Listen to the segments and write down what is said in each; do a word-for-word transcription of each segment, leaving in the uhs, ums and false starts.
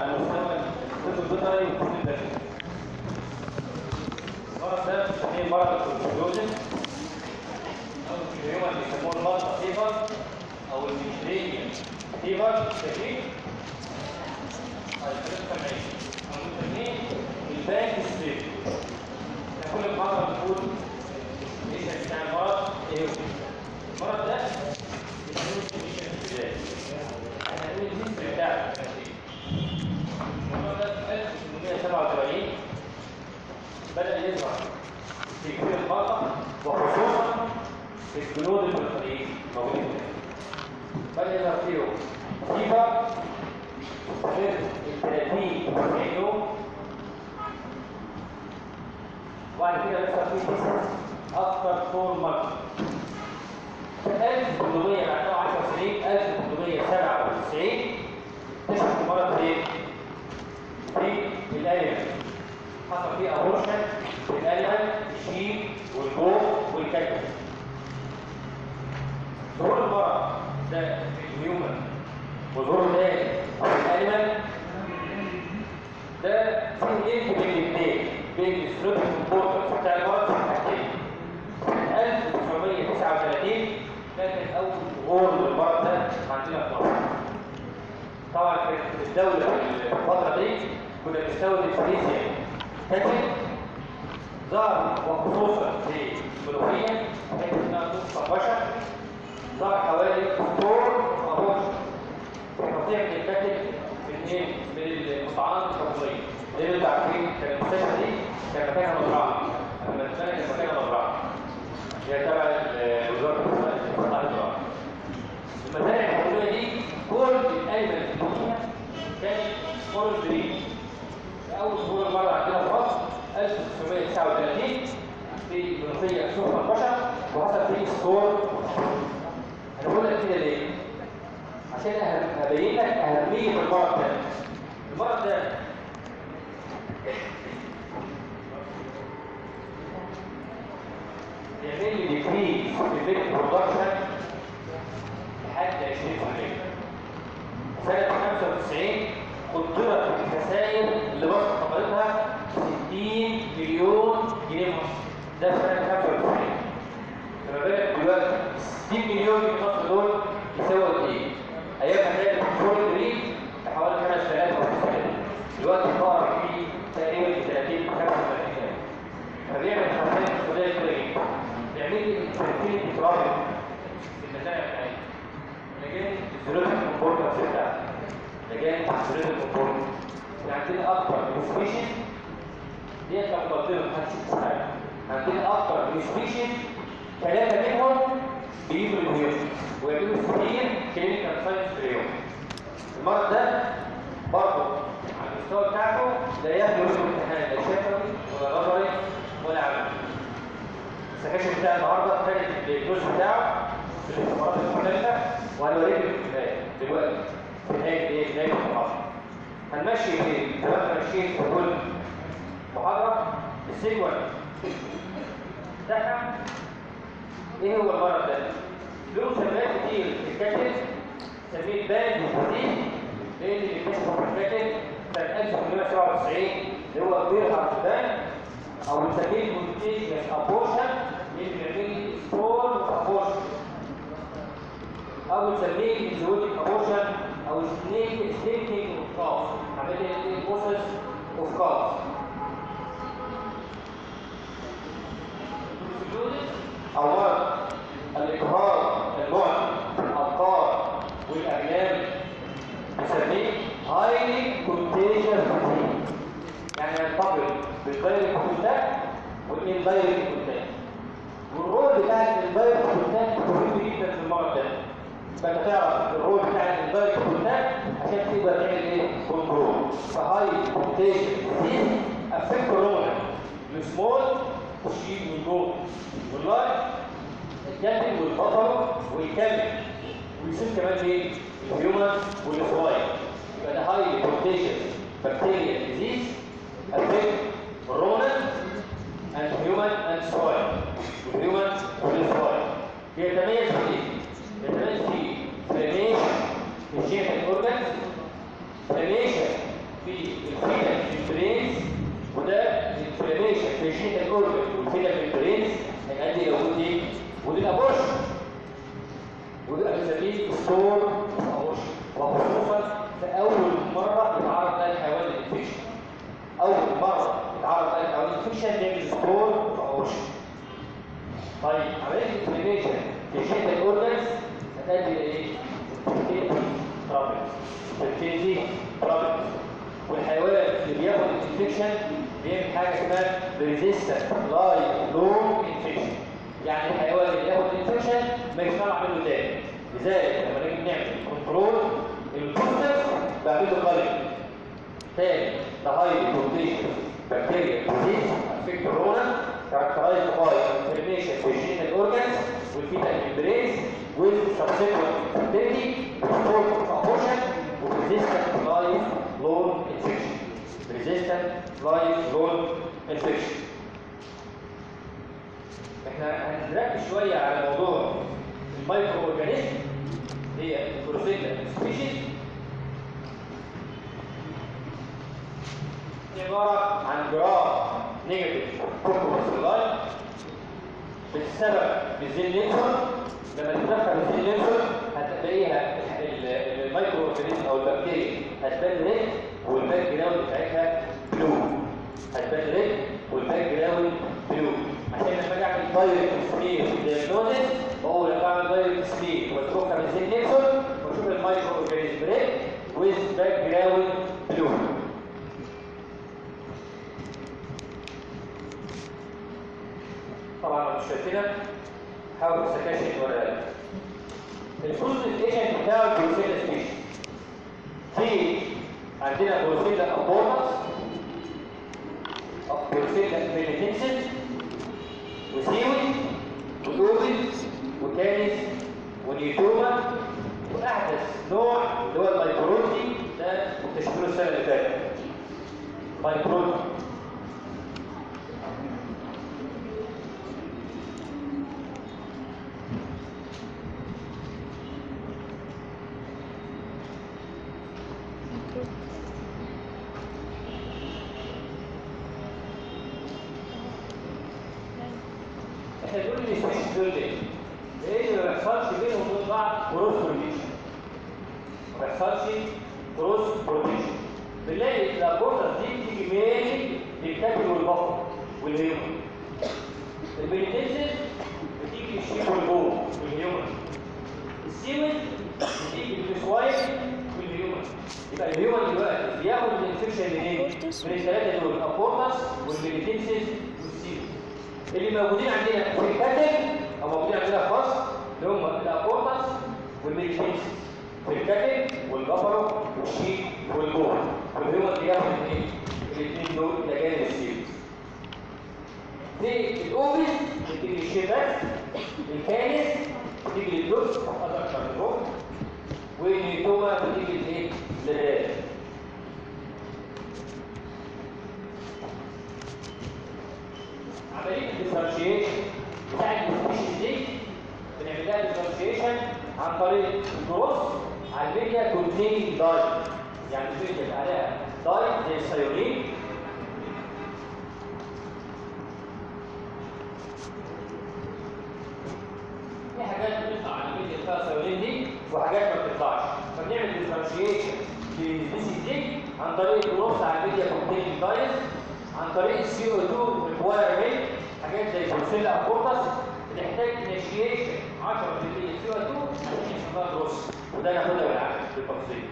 على مستوى الطب البيطري والطب البشري. المرض ده بنسميه مرض الكونجكتيفيتس او الكريوما اللي بيسموه المالتا فيفر او الميديتيرينيان فيفر شديد الكريستامين او بنسميه الباك ستيج. كل مرة بنقول ايش بتاع المرض ايه هو المرض ده بيسموه الكلينيكال ابتدائي. احنا هنقول الهيستوري بتاعه المرض ده في ألف وثمانمائة وسبعة وثمانين بدأ يظهر في كثير المرضى وخصوصا في الجنود البريطانيين الموجودين هناك. بدأ يظهر فيهم فيفر غير ثلاثين يوم، وبعد كده يحصل فيه قصص اكثر طول مره. في ألف وثمانمائة بعد عشر سنين ألف وثمانمائة وسبعة وتسعين اكتشف المرض فين؟ في الاليمنت. حصل فيه ابورشن في الاليمنت الشيب والجوف والكتف. ظهور المرض ده في الهيومن وظهور الثاني او الاليمنت ده فيه لينك بين الاثنين، بين السلوك الكمبيوتر بتاع المرض في حاجتين. ألف وتسعمائة وتسعة وثلاثين كانت اول ظهور للمرض ده عندنا في مصر. طبعا في الدوله في الفتره دي كنا بنستورد الفريزيا كانت ظهر وخصوصا في المنوفيه حيث انها تصف بشر. ظهر حوالي ستور ابورشن في قطيع من الكتف من ايه؟ من المطعمات الحكوميه. لان انتوا عارفين كان المستشفى دي كان مكانها مزرعه. لما اتبنت كان مكانها مزرعه. هي تبع وزاره الصحه الزراعه. المزارع الحكوميه دي كل الاليمنت اللي فيها كانت فورست جرين. اول ظهور المرض عندنا في مصر ألف وتسعمائة وتسعة وثلاثين في منوفيه سوق البشر وحصل فيه ستور. انا بقول لك كده ليه؟ عشان ابين لك اهميه المرض ده. المرض ده يعمل لي ديكريز في الفيكت برودكشن لحد عشرين بالمئة. سنة خمسة وتسعين قدرت الخسائر اللي وصلت قيمتها ستين مليون جنيه مصري. ده سنة خمسة وتسعين. فما بالك دلوقتي ستين مليون جنيه مصري دول يساووا قد ايه؟ ايام ما كانت الفول جرين بحوالي خمسة آلاف او ستة آلاف. دلوقتي الفقر فيه تقريبا ثلاثين خمسة وثلاثين ألف. فبيعمل خسائر اقتصادية كبيرة جدا. بيعمل لي انفيرتيليتي بروبلم في المزارع بتاعتنا. لجان الزيروتيك كومبورتنس بتاعتنا. لجان الزيروتيك كومبورتنس. عندنا اكتر من سبيشيز ديت لو مقدمه محدش يسمعها. عندنا اكتر من سبيشيز ثلاثه منهم بيجوا للهيومن ويعملوا كتير كلينيكال ساينس في اليوم. المرض ده برضه على المستوى بتاعته لا ياخد وش الامتحان لا شفوي ولا نظري ولا عملي. السكاشن بتاع النهارده كانت الدوز بتاعه في الاختبارات المختلفه وهنوريك الكفايه دلوقتي في نهايه ايه؟ نهايه المحاضره. هنمشي ايه؟ زي ما احنا ماشيين في كل محاضره السيكونس بتاعها. ايه هو المرض ده؟ له سمات كتير في الكاتب. سميه باند ديزيز لان اللي اكتشفه في الكاتب سنه ألف وثمانمائة وسبعة وتسعين اللي هو بيرهارد بان او بنسميه كونتيجيوس ابورشن اللي بيعمل سبور ابورشن او بنسميه اكزوتيك ابورشن او سنيك سنيكينج اوف كاف. عمليه بروسيس اوف كاف او مرض الاجهاض المعدي في الابقار والاغنام بنسميه هايلي كونتيجيوس ديزيز. يعني ينتقل بالدايركت كونتاكت والاندايركت كونتاكت. والرول بتاع الاندايركت كونتاكت مهم جدا في المرض ده. فانت تعرف الرول بتاع الاندايركت كونتاكت عشان تقدر تعمل ايه؟ كنترول. فهاي كونتيجيوس ديزيز افكت الرول السمول الشيب والجوف واللايف الكاتب والبطل والكلب ويصير كمان ايه؟ الهيومن والسوايل. يبقى ده هاي كونتيجيوس بكتيريا ديزيز affect rodent and human and soil. Human and soil. يتميز في يتميز في inflammation في الجينيتال اورجانز، inflammation وبيبقى بنسميه ستور اوبشن، وخصوصا في اول مره يتعرض لها الحيوان للانفكشن. اول مره يتعرض لها الحيوان للانفكشن بيعمل ستور اوبشن. طيب عمليه الانفلاميشن في الجينيتال اورجانز هتؤدي الى ايه؟ فيرتيليتي بروبلمز. فيرتيليتي بروبلمز. والحيوان اللي بياخد الانفكشن بيعمل حاجه اسمها ريزيستنت لايف لونج انفكشن. يعني الحيوان اللي ياخد الانفكشن ما يطلع منه تاني. لذلك لما نيجي نعمل كنترول البوستر بعمل له كالينج. تاني the high potential bacterial disease affect corona characterized by inflammation في genital organs والfetal membranes with subsequent infertility, stored abortion, resistant life long infection. resistant life long infection. احنا هنركز شويه على موضوع المايكرو اورجانيزم هي البروسيلا سبيشيز. عباره عن جرام نيجاتيف كوكوباسيلاي بتسبب بالزين لينسون. لما تتدخل بالزين لينسون هتلاقيها المايكرو اورجانيزم او البكتيريا هتبان ريد والباك جراوند بتاعتها بلو. هتبان ريد والباك جراوند بلو. عشان لما اجي اعمل دايركت سمير دايجنوستس بقول لما اعمل دايركت سمير واشوفها بالزين لينسون واشوف المايكرو اورجانيزم ريد ويز باك جراوند بلو. طبعا مش شايفينها حاول السكاشن ولا الفروز الايجنت بتاع البروسيلا سبيشيز. في عندنا بروسيلا ابورتس، بروسيلا ميليتنسس، وسيوي ودوبل وكانس ونيوتوما، واحدث نوع اللي هو المايكروتي ده اكتشفوه السنه اللي فاتت. مايكروتي احنا بنقول ان السبيشيز دول ليه؟ لان ما بيحصلش بينهم وبين بعض كروس بروتيشن. ما بيحصلش كروس بروتيشن. بنلاقي الابورتس دي بتيجي ميلي للكابل والبفر والهيومن. البيليتنسس بتيجي للشيك والبول والهيومن. السيوز بتيجي للسوايل والهيومن. يبقى الهيومن دلوقتي بياخد الانفكشن منين؟ من الثلاثه دول الابورتس والبيليتنسس اللي موجودين عندنا في الكاتل او موجودين عندنا في مصر اللي هم الابورتس والميليتنسس في الكاتل والبفرو والشيك والبول. والهيومن بياخد الايه؟ الاثنين دول الى جانب السيلز. في الاوبس بتيجي للشباك، الكانس بتيجي للدرس اقدر شرطهم، والنيوتوما بتيجي لايه؟ للرئه. عمليه الديفرنشيشن بتاع السبيشيز دي بنعمل لها ديفرنشيشن عن طريق الكروس على الميديا كونتيننج دايت. يعني الميديا اللي عليها دايت زي السيولين في حاجات بتطلع على الميديا اللي فيها سيولين دي وحاجات ما بتطلعش. فبنعمل ديفرنشيشن في السبيشيز دي عن طريق الكروس على الميديا كونتيننج دايت، عن طريق السي او اتنين ريكوايرمنت. حاجات زي بروسيلا ابورتس بتحتاج انيشيشن عشرة بالمية سي او اتنين عشان يحصل لها كروس، وده ناخدها بالعكس بالتفصيل.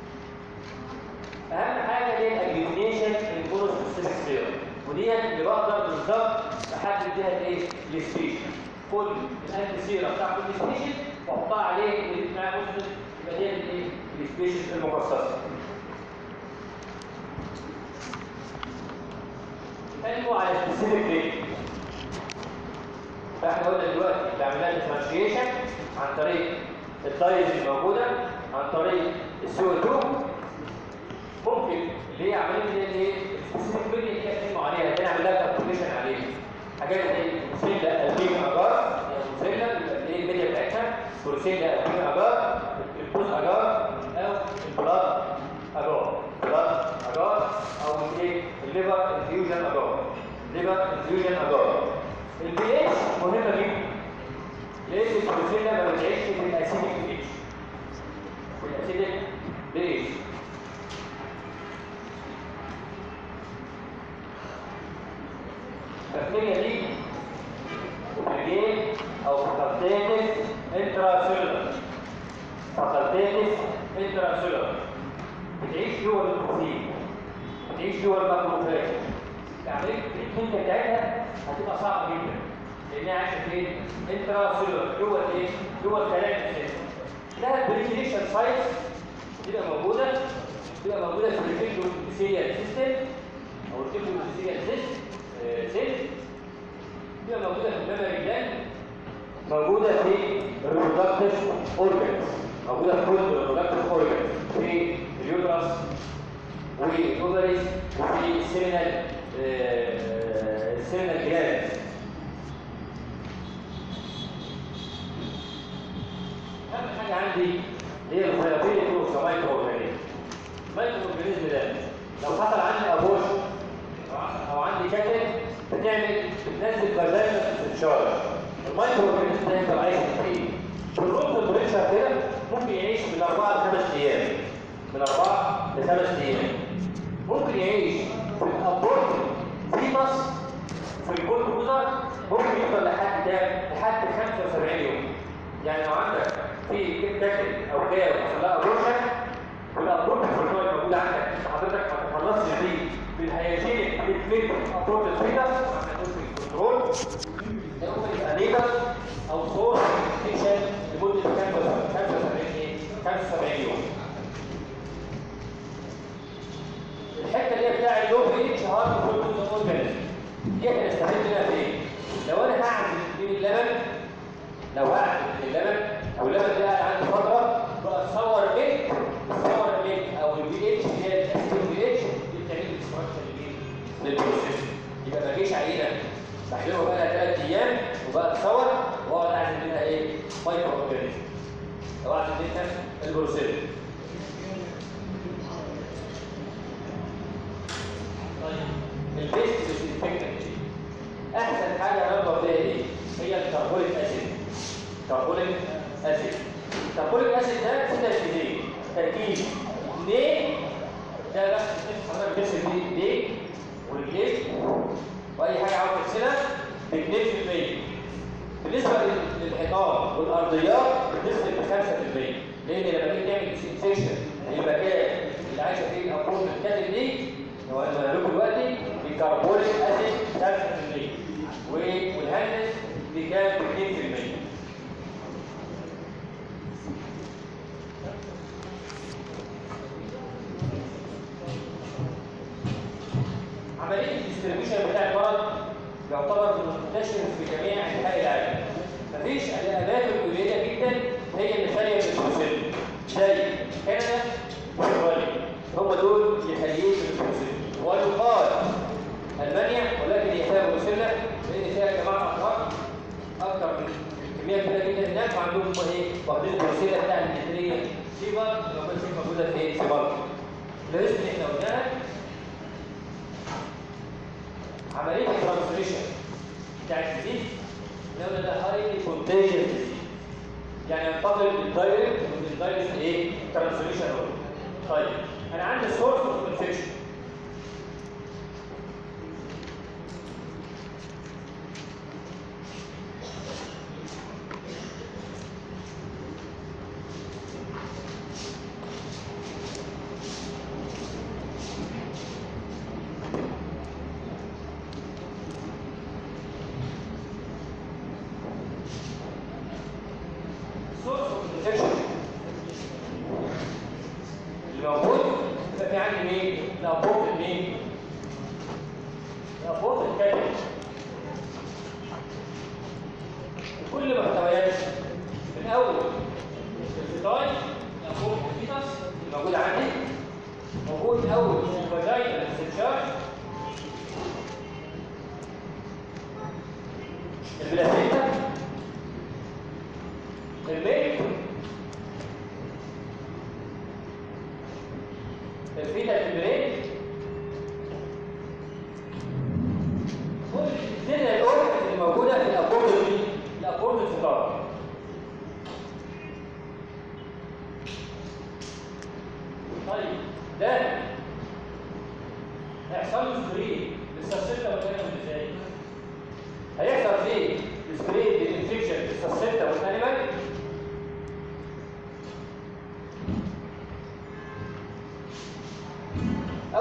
اهم حاجه هي الاجلوتينيشن الكروس سبيسيفيك سيرم، ودي اللي بقدر بالظبط احدد بيها الايه؟ السبيشن. كل الانتي سيرم بتاع كل سبيشن واحطها عليه اللي معاه مسلم يبقى دي الايه؟ السبيشن المخصصه. حلو على سبيسيفيك ريت. فاحنا قلنا دلوقتي بعملها ديفرنشيشن عن طريق الدايز الموجوده، عن طريق السي او اتنين. ممكن اللي هي عمليه اللي هي السبيسيفيك ريت اللي اتكلموا عليها دي نعمل لها كالكوليشن عليها. حاجات زي بروسيلا البين اجار، بروسيلا بيبقى ايه الميديا بتاعتها؟ بروسيلا البين اجار، البوز اجار او البلاد اجار. بلاد اجار او ايه؟ الليفر انفيوجن اجار. ليفر انفيوجن اجار. البي اتش مهمه جدا لان البروسيلا ما بتعيش في الاسيديك فاكولتيف انتراسيلولار، بتعيش جوه البروتين، بتعيش جوه الماكروفاج. عمليه التريتمنت بتاعتها هتبقى صعبه جدا لانها عايشه فين؟ انتراسيلولار، جوه الايه؟ جوه الخلايا النفسيه. لها بريفيشن سايتس تبقى موجوده تبقى موجوده في الريتيكولوسيال سيستم او الريتيكولوسيال سيل، تبقى موجوده في الميموري جلاند، موجوده في الريبرودكتيف اورجانز، موجوده في كل الريبرودكتيف اورجانز، في اليوترس والاوفريز وفي السيمينال السيمينال جلاند. اهم حاجه عندي هي الفيابيليتي اوف مايكرو اورجانيزم. المايكرو اورجانيزم ده لو حصل عندي ابورشن او عندي كاتل بتعمل بتنزل فاجينا تشارج، المايكرو اورجانيزم ده يفضل عايش فيه بالروم تمبريتشر كده، ممكن يعيش من اربعه لخمس ايام، من اربعه لخمس ايام. ممكن يعيش في الابورت فيتاس في الجولد بوزر، ممكن يفضل لحد كام؟ لحد خمسه وسبعين يوم. يعني لو عندك في كاتل او كاو حصل لها ابورشن والابورت الفرنوي موجود عندك، حضرتك ما تخلصش دي بالهياجينيك تريتمنت ابورت فيتاس عشان في الكنترول، ده ممكن يبقى ليبر او سورس انفكشن لمده خمسه وسبعين يوم. الحته اللي هي بتاع اللو اتش هارد فول اورجانيزم دي احنا نستفيد منها فين؟ لو انا هعزل من اللبن، لو هعزل من اللبن واللبن ده قاعد عندي فتره بقى تصور ميلك، تصور الميلك او البي اتش اللي هي البي اتش دي بتعمل اكستراكشن للبروسيس، يبقى ما جيش عينه بحلوها بقى لها ثلاث ايام وبقى تصور واقعد اعزل منها ايه؟ مايكرو اورجانيزم او اعزل منها البروسيس. البيست ديسانفكتنت احسن حاجه نضرب بيها ايه؟ هي الكربونيك اسيد. كربونيك اسيد الكربونيك اسيد ده في تركيزين، تركيز اثنين ده بس حضرتك بتغسل بيه ايديك ورجليك واي حاجه عاوز تغسلها ب اثنين في المية. بالنسبه للحيطان والارضيات بتغسل ب خمسه في المية، لان لما تيجي تعمل ديسانفكشن للمكان اللي عايشه فيه الابورت الكاتل دي هو انا لكم دلوقتي بكربونيك اسيد خمسه في المية والهندس بكام؟ اثنين في المية. عمليه الديستريبيوشن بتاع المرض يعتبر منتشر في جميع انحاء العالم. مفيش الاماكن قليله جدا هي اللي خاليه من البروسيل، زي كندا واستراليا، هم دول اللي خاليين من البروسيل. ويقال المانيا ولكن هي فيها بروسيلا لان فيها جماعه افراد اكثر من كميه كبيره جدا هناك وعندهم هم ايه؟ واخدين البروسيلا بتاع الجنريه سيبر اللي موجوده في سيبر. الاسم اللي احنا قلناها عمليه الترانسميشن بتاع الديزيز اللي هو ده هايلي كونتيجيوس ديزيز، يعني ينتقل للدايركت من الدايركت ايه؟ ترانسميشن. طيب انا عندي سورس اوف انفكشن.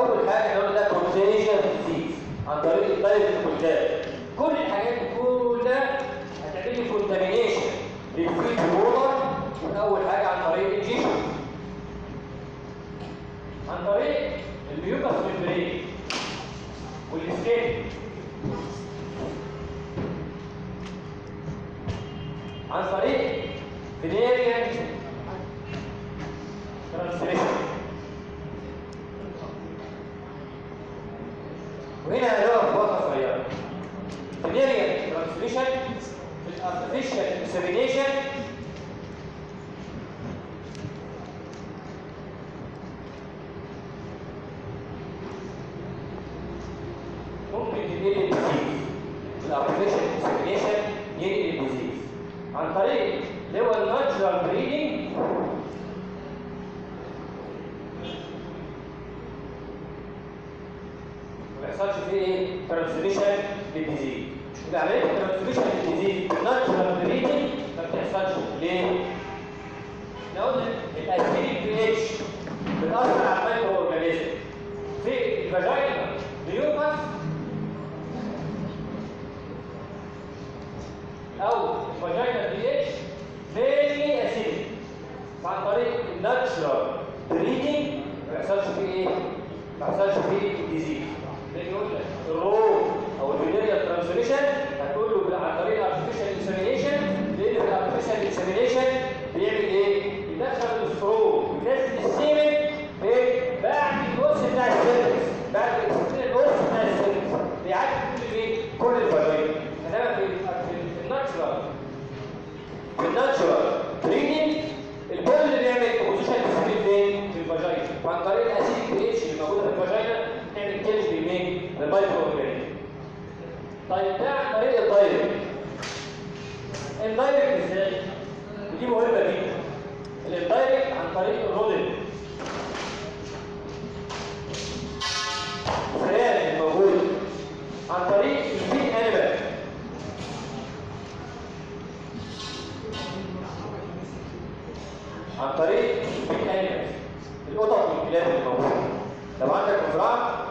اول حاجه احنا قلنا ده كونتيجيوس ديزيز عن طريق الدايركت كونتاكت. كل الحاجات دي كلها هتعمل لي كونتامينيشن للفيد ووتر. اول حاجه عن طريق الانجيشن، عن طريق الميوكس ممبرين والسكين، عن طريق فينيريان ترانسميشن. وهنا هنقف وقفه صغيره. فينيريان ترانسميشن في الارتفيشال انسيمينيشن ممكن تنقل الديزيز. في الارتفيشال انسيمينيشن ينقل الديزيز عن طريق اللي هو الناتشرال بريدنج. ما بيحصلش فيه ايه؟ ترانسميشن للديزيز. يبقى عمليه الترانسميشن للديزيز الناتشرال بريدنج ما بتحصلش. ليه؟ احنا قلنا الاسيديك بي اتش بتاثر على المايكرو اورجانيزم. في الفاجينا ميوكس او الفاجينا بي اتش مينلي اسيديك. فعن طريق الناتشرال بريدنج ما بيحصلش فيه ايه؟ ما بيحصلش فيه ديزيز. لان يقول لك الرو او الفينيريال ترانسميشن هتقول له عن طريق الارتفيشال انسيمينيشن، لان في الارتفيشال انسيمينيشن بيعمل ايه؟ يدخل السترو وينزل السيمن ايه؟ بعد القرص بتاع السيرفس، بعد القرص بتاع السيرفس بيعدي كل ايه؟ كل الفاجينا. انما في الناتشرال في الناتشرال بريدنج الكل اللي بيعمل اوبوزيشن للسيمن فين؟ في الفاجينا. وعن طريق الاسيديك بي اتش اللي موجوده في الفاجينا تعمل كيلج لمين؟ للمايكرو اورجانيزم. طيب ده عن طريق الدايركت. الدايركت ازاي؟ ودي مهمه جدا. الدايركت عن طريق الرودن الفئران الموجوده، عن طريق البيت انيمال، عن طريق البيت انيمال القطط والكلاب الموجوده. لو عندك مزرعه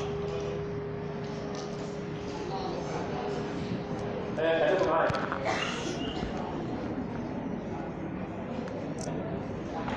خليكم معايا.